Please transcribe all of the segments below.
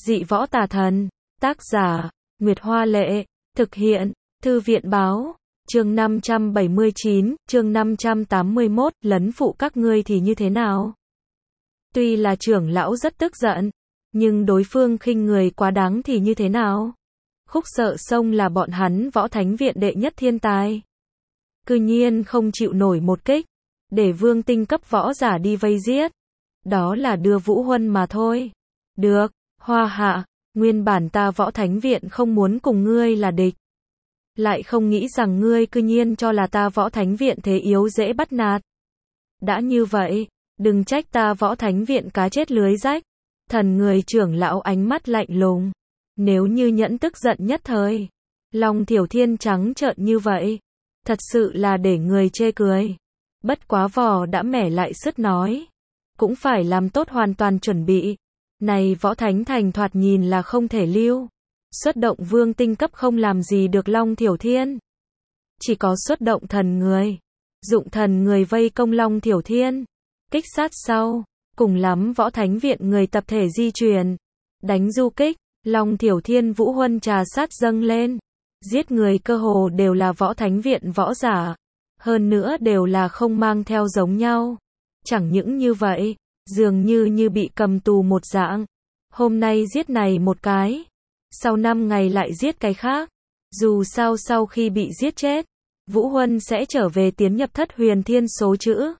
Dị võ tà thần. Tác giả, Nguyệt Hoa Lệ. Thực hiện, Thư viện Báo. Chương 579, chương 581, lấn phụ các ngươi thì như thế nào? Tuy là trưởng lão rất tức giận, nhưng đối phương khinh người quá đáng thì như thế nào? Khúc Sợ Sông là bọn hắn Võ Thánh Viện đệ nhất thiên tài. Cư nhiên không chịu nổi một kích, để vương tinh cấp võ giả đi vây giết. Đó là đưa Vũ Huân mà thôi. Được, Hoa Hạ, nguyên bản ta Võ Thánh Viện không muốn cùng ngươi là địch. Lại không nghĩ rằng ngươi cư nhiên cho là ta Võ Thánh Viện thế yếu dễ bắt nạt. Đã như vậy, đừng trách ta Võ Thánh Viện cá chết lưới rách. Thần người trưởng lão ánh mắt lạnh lùng. Nếu như nhẫn tức giận nhất thời, Long Thiểu Thiên trắng trợn như vậy, thật sự là để người chê cười. Bất quá vò đã mẻ lại sứt nói, cũng phải làm tốt hoàn toàn chuẩn bị. Này Võ Thánh Thành thoạt nhìn là không thể lưu. Xuất động vương tinh cấp không làm gì được Long Thiểu Thiên. Chỉ có xuất động thần người. Dụng thần người vây công Long Thiểu Thiên. Kích sát sau. Cùng lắm Võ Thánh Viện người tập thể di chuyển. Đánh du kích. Long Thiểu Thiên Vũ Huân trà sát dâng lên. Giết người cơ hồ đều là Võ Thánh Viện võ giả. Hơn nữa đều là không mang theo giống nhau. Chẳng những như vậy, dường như bị cầm tù một dạng. Hôm nay giết này một cái, sau 5 ngày lại giết cái khác. Dù sao sau khi bị giết chết, Vũ Huân sẽ trở về tiến nhập thất huyền thiên số chữ.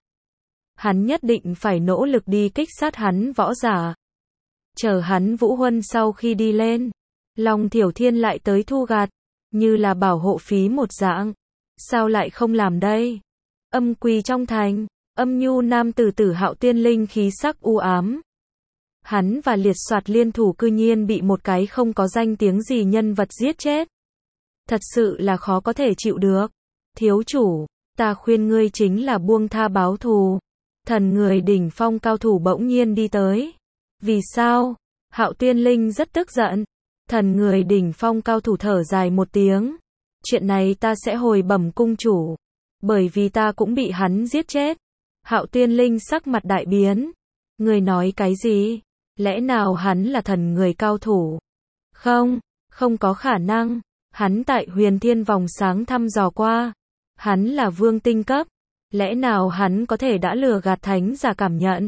Hắn nhất định phải nỗ lực đi kích sát hắn võ giả. Chờ hắn Vũ Huân sau khi đi lên, Long Thiểu Thiên lại tới thu gạt, như là bảo hộ phí một dạng. Sao lại không làm đây? Âm quỳ trong thành, âm nhu nam tử Tử Hạo Tiên Linh khí sắc u ám. Hắn và Liệt Soạt liên thủ cư nhiên bị một cái không có danh tiếng gì nhân vật giết chết. Thật sự là khó có thể chịu được. Thiếu chủ, ta khuyên ngươi chính là buông tha báo thù. Thần người đỉnh phong cao thủ bỗng nhiên đi tới. Vì sao? Hạo Tiên Linh rất tức giận. Thần người đỉnh phong cao thủ thở dài một tiếng. Chuyện này ta sẽ hồi bẩm cung chủ. Bởi vì ta cũng bị hắn giết chết. Hạo Tiên Linh sắc mặt đại biến. Người nói cái gì? Lẽ nào hắn là thần người cao thủ? Không, không có khả năng. Hắn tại huyền thiên vòng sáng thăm dò qua. Hắn là vương tinh cấp. Lẽ nào hắn có thể đã lừa gạt thánh giả cảm nhận?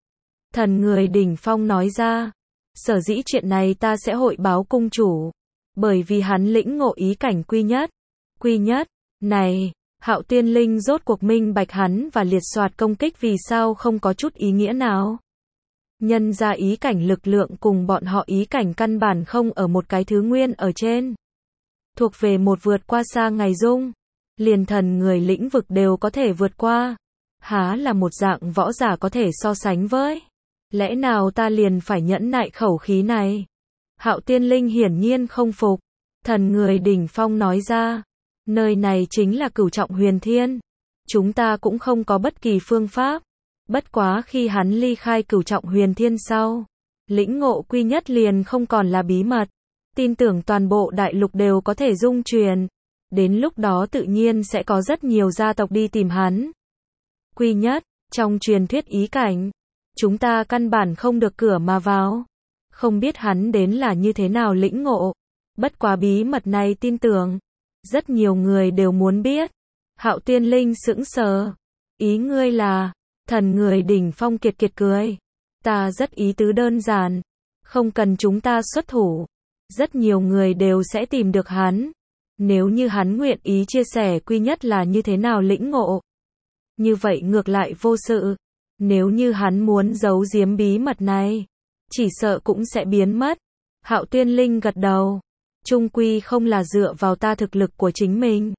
Thần người đỉnh phong nói ra. Sở dĩ chuyện này ta sẽ hội báo cung chủ. Bởi vì hắn lĩnh ngộ ý cảnh quy nhất. Quy nhất, này, Hạo Tiên Linh rốt cuộc minh bạch hắn và Liệt Soạt công kích vì sao không có chút ý nghĩa nào. Nhân ra ý cảnh lực lượng cùng bọn họ ý cảnh căn bản không ở một cái thứ nguyên ở trên. Thuộc về một vượt qua xa ngày dung. Liền thần người lĩnh vực đều có thể vượt qua. Há là một dạng võ giả có thể so sánh với. Lẽ nào ta liền phải nhẫn nại khẩu khí này? Hạo Tiên Linh hiển nhiên không phục. Thần người đỉnh phong nói ra. Nơi này chính là cửu trọng huyền thiên. Chúng ta cũng không có bất kỳ phương pháp. Bất quá khi hắn ly khai cửu trọng huyền thiên sau. Lĩnh ngộ quy nhất liền không còn là bí mật. Tin tưởng toàn bộ đại lục đều có thể dung truyền. Đến lúc đó tự nhiên sẽ có rất nhiều gia tộc đi tìm hắn. Quy nhất, trong truyền thuyết ý cảnh. Chúng ta căn bản không được cửa mà vào. Không biết hắn đến là như thế nào lĩnh ngộ. Bất quá bí mật này tin tưởng. Rất nhiều người đều muốn biết. Hạo Tiên Linh sững sờ. Ý ngươi là, thần người đỉnh phong kiệt kiệt cười. Ta rất ý tứ đơn giản. Không cần chúng ta xuất thủ. Rất nhiều người đều sẽ tìm được hắn. Nếu như hắn nguyện ý chia sẻ quy nhất là như thế nào lĩnh ngộ. Như vậy ngược lại vô sự. Nếu như hắn muốn giấu giếm bí mật này, chỉ sợ cũng sẽ biến mất. Hạo Tiên Linh gật đầu. Trung quy không là dựa vào ta thực lực của chính mình.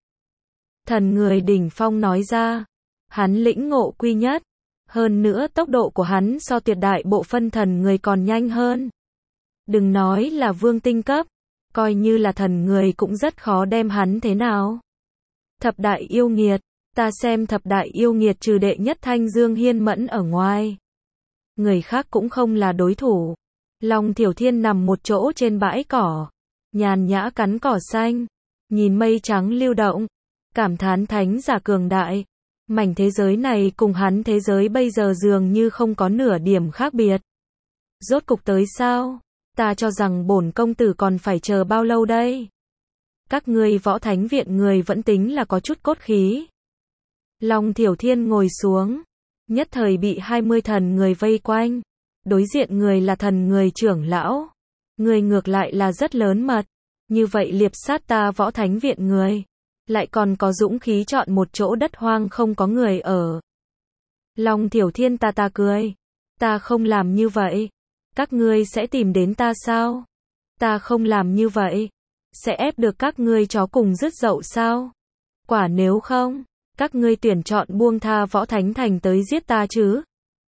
Thần người đỉnh phong nói ra. Hắn lĩnh ngộ quy nhất. Hơn nữa tốc độ của hắn so tuyệt đại bộ phân thần người còn nhanh hơn. Đừng nói là vương tinh cấp. Coi như là thần người cũng rất khó đem hắn thế nào. Thập đại yêu nghiệt. Ta xem thập đại yêu nghiệt trừ đệ nhất Thanh Dương Hiên Mẫn ở ngoài. Người khác cũng không là đối thủ. Long Thiểu Thiên nằm một chỗ trên bãi cỏ. Nhàn nhã cắn cỏ xanh. Nhìn mây trắng lưu động. Cảm thán thánh giả cường đại. Mảnh thế giới này cùng hắn thế giới bây giờ dường như không có nửa điểm khác biệt. Rốt cục tới sao? Ta cho rằng bổn công tử còn phải chờ bao lâu đây? Các ngươi Võ Thánh Viện người vẫn tính là có chút cốt khí. Long Thiểu Thiên ngồi xuống, nhất thời bị 20 thần người vây quanh. Đối diện người là thần người trưởng lão. Người ngược lại là rất lớn mật. Như vậy liệp sát ta Võ Thánh Viện người. Lại còn có dũng khí chọn một chỗ đất hoang không có người ở. Long Thiểu Thiên ta cười. Ta không làm như vậy. Các ngươi sẽ tìm đến ta sao? Ta không làm như vậy. Sẽ ép được các ngươi chó cùng rứt dậu sao? Quả nếu không, các ngươi tuyển chọn buông tha Võ Thánh Thành tới giết ta chứ?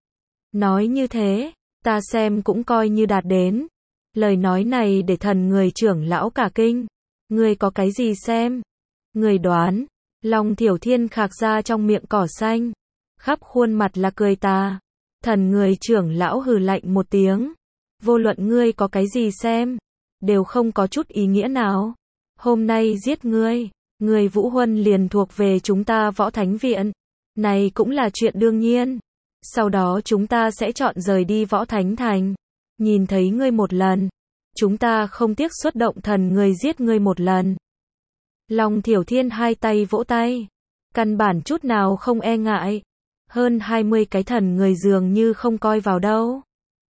Nói như thế, ta xem cũng coi như đạt đến. Lời nói này để thần người trưởng lão cả kinh. Ngươi có cái gì xem? Ngươi đoán. Long Thiểu Thiên khạc ra trong miệng cỏ xanh. Khắp khuôn mặt là cười tà. Thần người trưởng lão hừ lạnh một tiếng. Vô luận ngươi có cái gì xem, đều không có chút ý nghĩa nào. Hôm nay giết ngươi, người Vũ Huân liền thuộc về chúng ta Võ Thánh Viện. Này cũng là chuyện đương nhiên. Sau đó chúng ta sẽ chọn rời đi Võ Thánh Thành. Nhìn thấy ngươi một lần, chúng ta không tiếc xuất động thần người giết ngươi một lần. Long Thiểu Thiên hai tay vỗ tay. Căn bản chút nào không e ngại. Hơn 20 cái thần người dường như không coi vào đâu.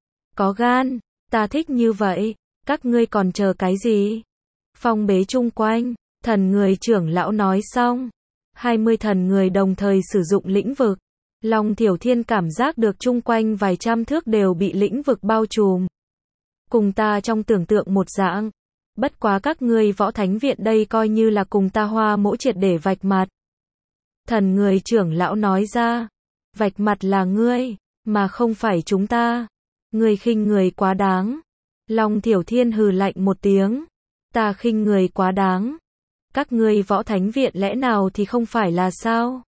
Có gan, ta thích như vậy, các ngươi còn chờ cái gì? Phong bế chung quanh, thần người trưởng lão nói xong. 20 thần người đồng thời sử dụng lĩnh vực. Long Thiểu Thiên cảm giác được chung quanh vài trăm thước đều bị lĩnh vực bao trùm. Cùng ta trong tưởng tượng một dạng. Bất quá các ngươi Võ Thánh Viện đây coi như là cùng ta Hoa Mỗ triệt để vạch mặt. Thần người trưởng lão nói ra. Vạch mặt là ngươi, mà không phải chúng ta. Ngươi khinh người quá đáng. Long Thiểu Thiên hừ lạnh một tiếng. Ta khinh người quá đáng. Các ngươi Võ Thánh Viện lẽ nào thì không phải là sao?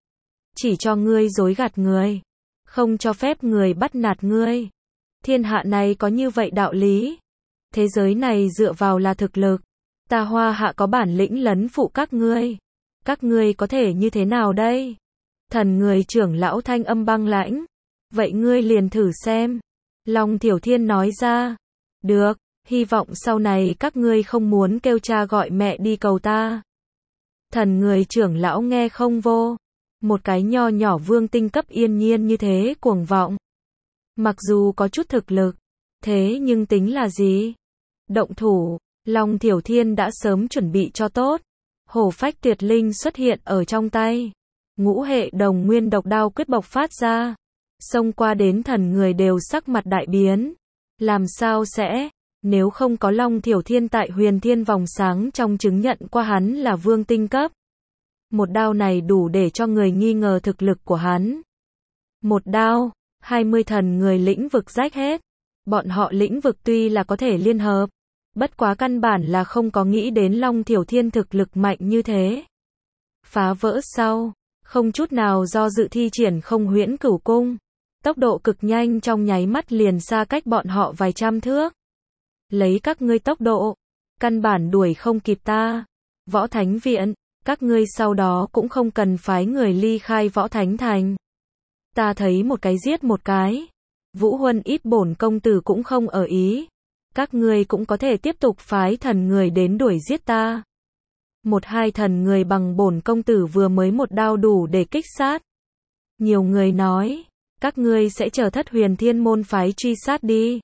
Chỉ cho ngươi dối gạt người. Không cho phép người bắt nạt ngươi. Thiên hạ này có như vậy đạo lý. Thế giới này dựa vào là thực lực. Ta Hoa Hạ có bản lĩnh lấn phụ các ngươi. Các ngươi có thể như thế nào đây? Thần người trưởng lão thanh âm băng lãnh. Vậy ngươi liền thử xem. Long Thiểu Thiên nói ra. Được, hy vọng sau này các ngươi không muốn kêu cha gọi mẹ đi cầu ta. Thần người trưởng lão nghe không vô. Một cái nho nhỏ vương tinh cấp yên nhiên như thế cuồng vọng. Mặc dù có chút thực lực, thế nhưng tính là gì? Động thủ, Long Thiểu Thiên đã sớm chuẩn bị cho tốt. Hổ phách tuyệt linh xuất hiện ở trong tay. Ngũ hệ đồng nguyên độc đao quyết bộc phát ra. Xông qua đến thần người đều sắc mặt đại biến. Làm sao sẽ, nếu không có Long Thiểu Thiên tại huyền thiên vòng sáng trong chứng nhận qua hắn là vương tinh cấp. Một đao này đủ để cho người nghi ngờ thực lực của hắn. Một đao, 20 thần người lĩnh vực rách hết. Bọn họ lĩnh vực tuy là có thể liên hợp. Bất quá căn bản là không có nghĩ đến Long Thiểu Thiên thực lực mạnh như thế. Phá vỡ sau, không chút nào do dự thi triển không huyễn cửu cung. Tốc độ cực nhanh trong nháy mắt liền xa cách bọn họ vài trăm thước. Lấy các ngươi tốc độ, căn bản đuổi không kịp ta. Võ Thánh Viện, các ngươi sau đó cũng không cần phái người ly khai Võ Thánh Thành. Ta thấy một cái giết một cái. Vũ Huân ít bổn công tử cũng không ở ý. Các ngươi cũng có thể tiếp tục phái thần người đến đuổi giết ta. Một hai thần người bằng bổn công tử vừa mới một đao đủ để kích sát. Nhiều người nói, các ngươi sẽ chờ Thất Huyền Thiên môn phái truy sát đi.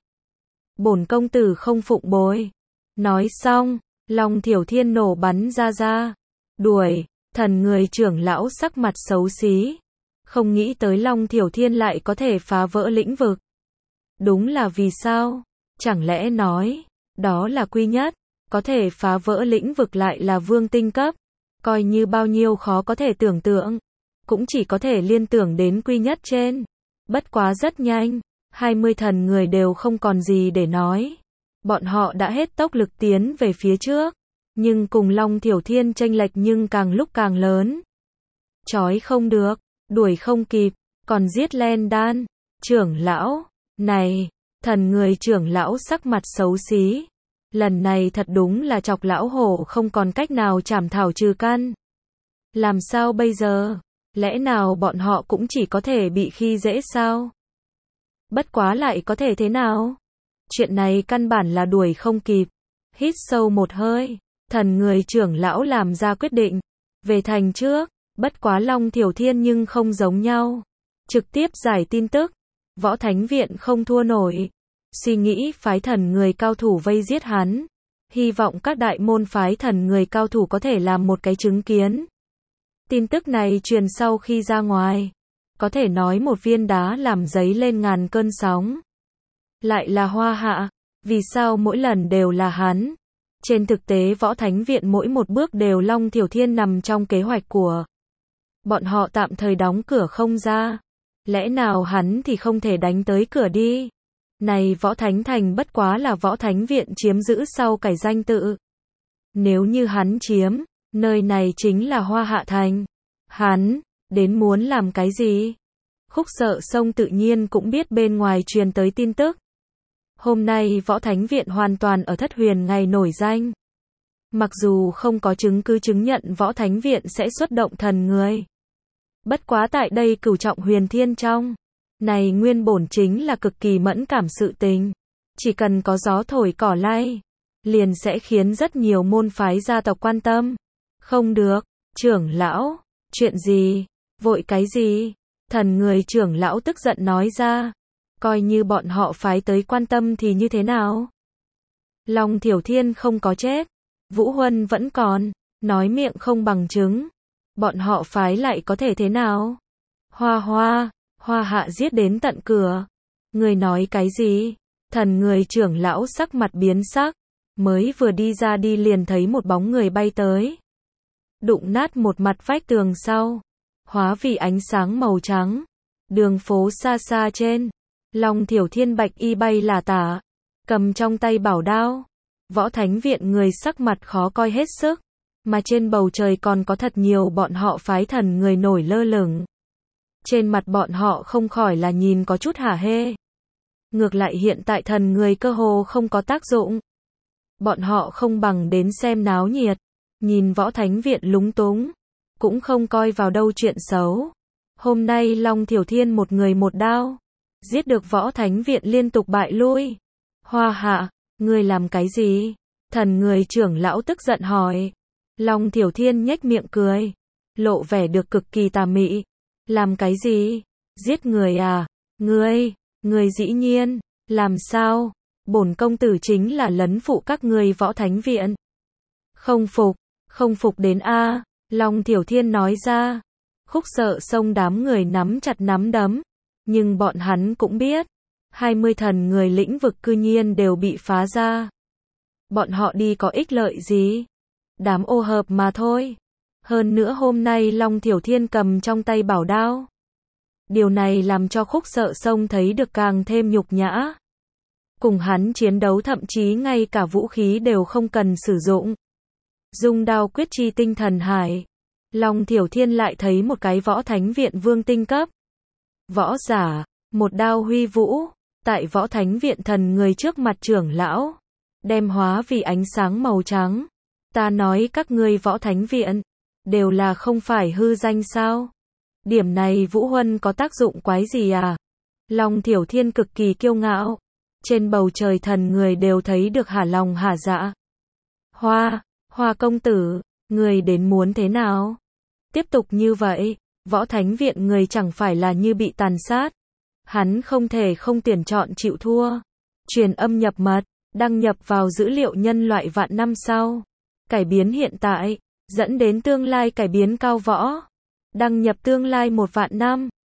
Bổn công tử không phụng bồi. Nói xong, Long Thiểu Thiên nổ bắn ra. Đuổi, thần người trưởng lão sắc mặt xấu xí. Không nghĩ tới Long Thiểu Thiên lại có thể phá vỡ lĩnh vực. Đúng là vì sao? Chẳng lẽ nói, đó là quy nhất, có thể phá vỡ lĩnh vực lại là vương tinh cấp. Coi như bao nhiêu khó có thể tưởng tượng. Cũng chỉ có thể liên tưởng đến quy nhất trên. Bất quá rất nhanh, 20 thần người đều không còn gì để nói. Bọn họ đã hết tốc lực tiến về phía trước. Nhưng cùng Long Thiểu Thiên chênh lệch nhưng càng lúc càng lớn. Chói không được, đuổi không kịp, còn giết len đan. Trưởng lão, này, thần người trưởng lão sắc mặt xấu xí. Lần này thật đúng là chọc lão hổ không còn cách nào chảm thảo trừ căn. Làm sao bây giờ? Lẽ nào bọn họ cũng chỉ có thể bị khi dễ sao? Bất quá lại có thể thế nào? Chuyện này căn bản là đuổi không kịp. Hít sâu một hơi, thần người trưởng lão làm ra quyết định. Về thành trước, bất quá Long Thiểu Thiên nhưng không giống nhau. Trực tiếp giải tin tức. Võ Thánh Viện không thua nổi. Suy nghĩ phái thần người cao thủ vây giết hắn. Hy vọng các đại môn phái thần người cao thủ có thể làm một cái chứng kiến. Tin tức này truyền sau khi ra ngoài. Có thể nói một viên đá làm dấy lên ngàn cơn sóng. Lại là Hoa Hạ. Vì sao mỗi lần đều là hắn? Trên thực tế Võ Thánh Viện mỗi một bước đều Long Thiểu Thiên nằm trong kế hoạch của bọn họ, tạm thời đóng cửa không ra. Lẽ nào hắn thì không thể đánh tới cửa đi? Này Võ Thánh Thành bất quá là Võ Thánh Viện chiếm giữ sau cải danh tự. Nếu như hắn chiếm, nơi này chính là Hoa Hạ Thành. Hắn, đến muốn làm cái gì? Khúc Sợ Sông tự nhiên cũng biết bên ngoài truyền tới tin tức. Hôm nay Võ Thánh Viện hoàn toàn ở Thất Huyền ngày nổi danh. Mặc dù không có chứng cứ chứng nhận Võ Thánh Viện sẽ xuất động thần người. Bất quá tại đây Cửu Trọng Huyền Thiên trong. Này nguyên bổn chính là cực kỳ mẫn cảm sự tình. Chỉ cần có gió thổi cỏ lay, liền sẽ khiến rất nhiều môn phái gia tộc quan tâm. Không được, trưởng lão, chuyện gì, vội cái gì? Thần người trưởng lão tức giận nói ra. Coi như bọn họ phái tới quan tâm thì như thế nào? Long Thiểu Thiên không có chết. Vũ Huân vẫn còn. Nói miệng không bằng chứng. Bọn họ phái lại có thể thế nào? Hoa Hạ giết đến tận cửa. Người nói cái gì? Thần người trưởng lão sắc mặt biến sắc. Mới vừa đi ra đi liền thấy một bóng người bay tới. Đụng nát một mặt vách tường sau. Hóa vì ánh sáng màu trắng. Đường phố xa xa trên. Long Thiểu Thiên bạch y bay là tả. Cầm trong tay bảo đao. Võ Thánh Viện người sắc mặt khó coi hết sức. Mà trên bầu trời còn có thật nhiều bọn họ phái thần người nổi lơ lửng. Trên mặt bọn họ không khỏi là nhìn có chút hả hê. Ngược lại hiện tại thần người cơ hồ không có tác dụng. Bọn họ không bằng đến xem náo nhiệt. Nhìn Võ Thánh Viện lúng túng. Cũng không coi vào đâu chuyện xấu. Hôm nay Long Thiểu Thiên một người một đao. Giết được Võ Thánh Viện liên tục bại lui. Hoa Hạ, ngươi làm cái gì? Thần người trưởng lão tức giận hỏi. Long Thiểu Thiên nhếch miệng cười. Lộ vẻ được cực kỳ tà mị. Làm cái gì? Giết người à? Ngươi dĩ nhiên. Làm sao? Bổn công tử chính là lấn phụ các ngươi Võ Thánh Viện. Không phục đến a. Long Thiểu Thiên nói ra. Khúc Sợ Sông đám người nắm chặt nắm đấm. Nhưng bọn hắn cũng biết. 20 thần người lĩnh vực cư nhiên đều bị phá ra. Bọn họ đi có ích lợi gì? Đám ô hợp mà thôi. Hơn nữa hôm nay Long Thiểu Thiên cầm trong tay bảo đao. Điều này làm cho Khúc Sợ Sông thấy được càng thêm nhục nhã. Cùng hắn chiến đấu thậm chí ngay cả vũ khí đều không cần sử dụng. Dung đao quyết chi tinh thần hải. Long Thiểu Thiên lại thấy một cái Võ Thánh Viện vương tinh cấp. Võ giả, một đao huy vũ. Tại Võ Thánh Viện thần người trước mặt trưởng lão. Đem hóa vì ánh sáng màu trắng. Ta nói các ngươi Võ Thánh Viện. Đều là không phải hư danh sao? Điểm này Vũ Huân có tác dụng quái gì à? Long Thiểu Thiên cực kỳ kiêu ngạo. Trên bầu trời thần người đều thấy được hả lòng hả dạ. Hoa công tử, người đến muốn thế nào? Tiếp tục như vậy, Võ Thánh Viện người chẳng phải là như bị tàn sát. Hắn không thể không tuyển chọn chịu thua. Truyền âm nhập mật, đăng nhập vào dữ liệu nhân loại vạn năm sau. Cải biến hiện tại, dẫn đến tương lai cải biến cao võ. Đăng nhập tương lai 1 vạn năm.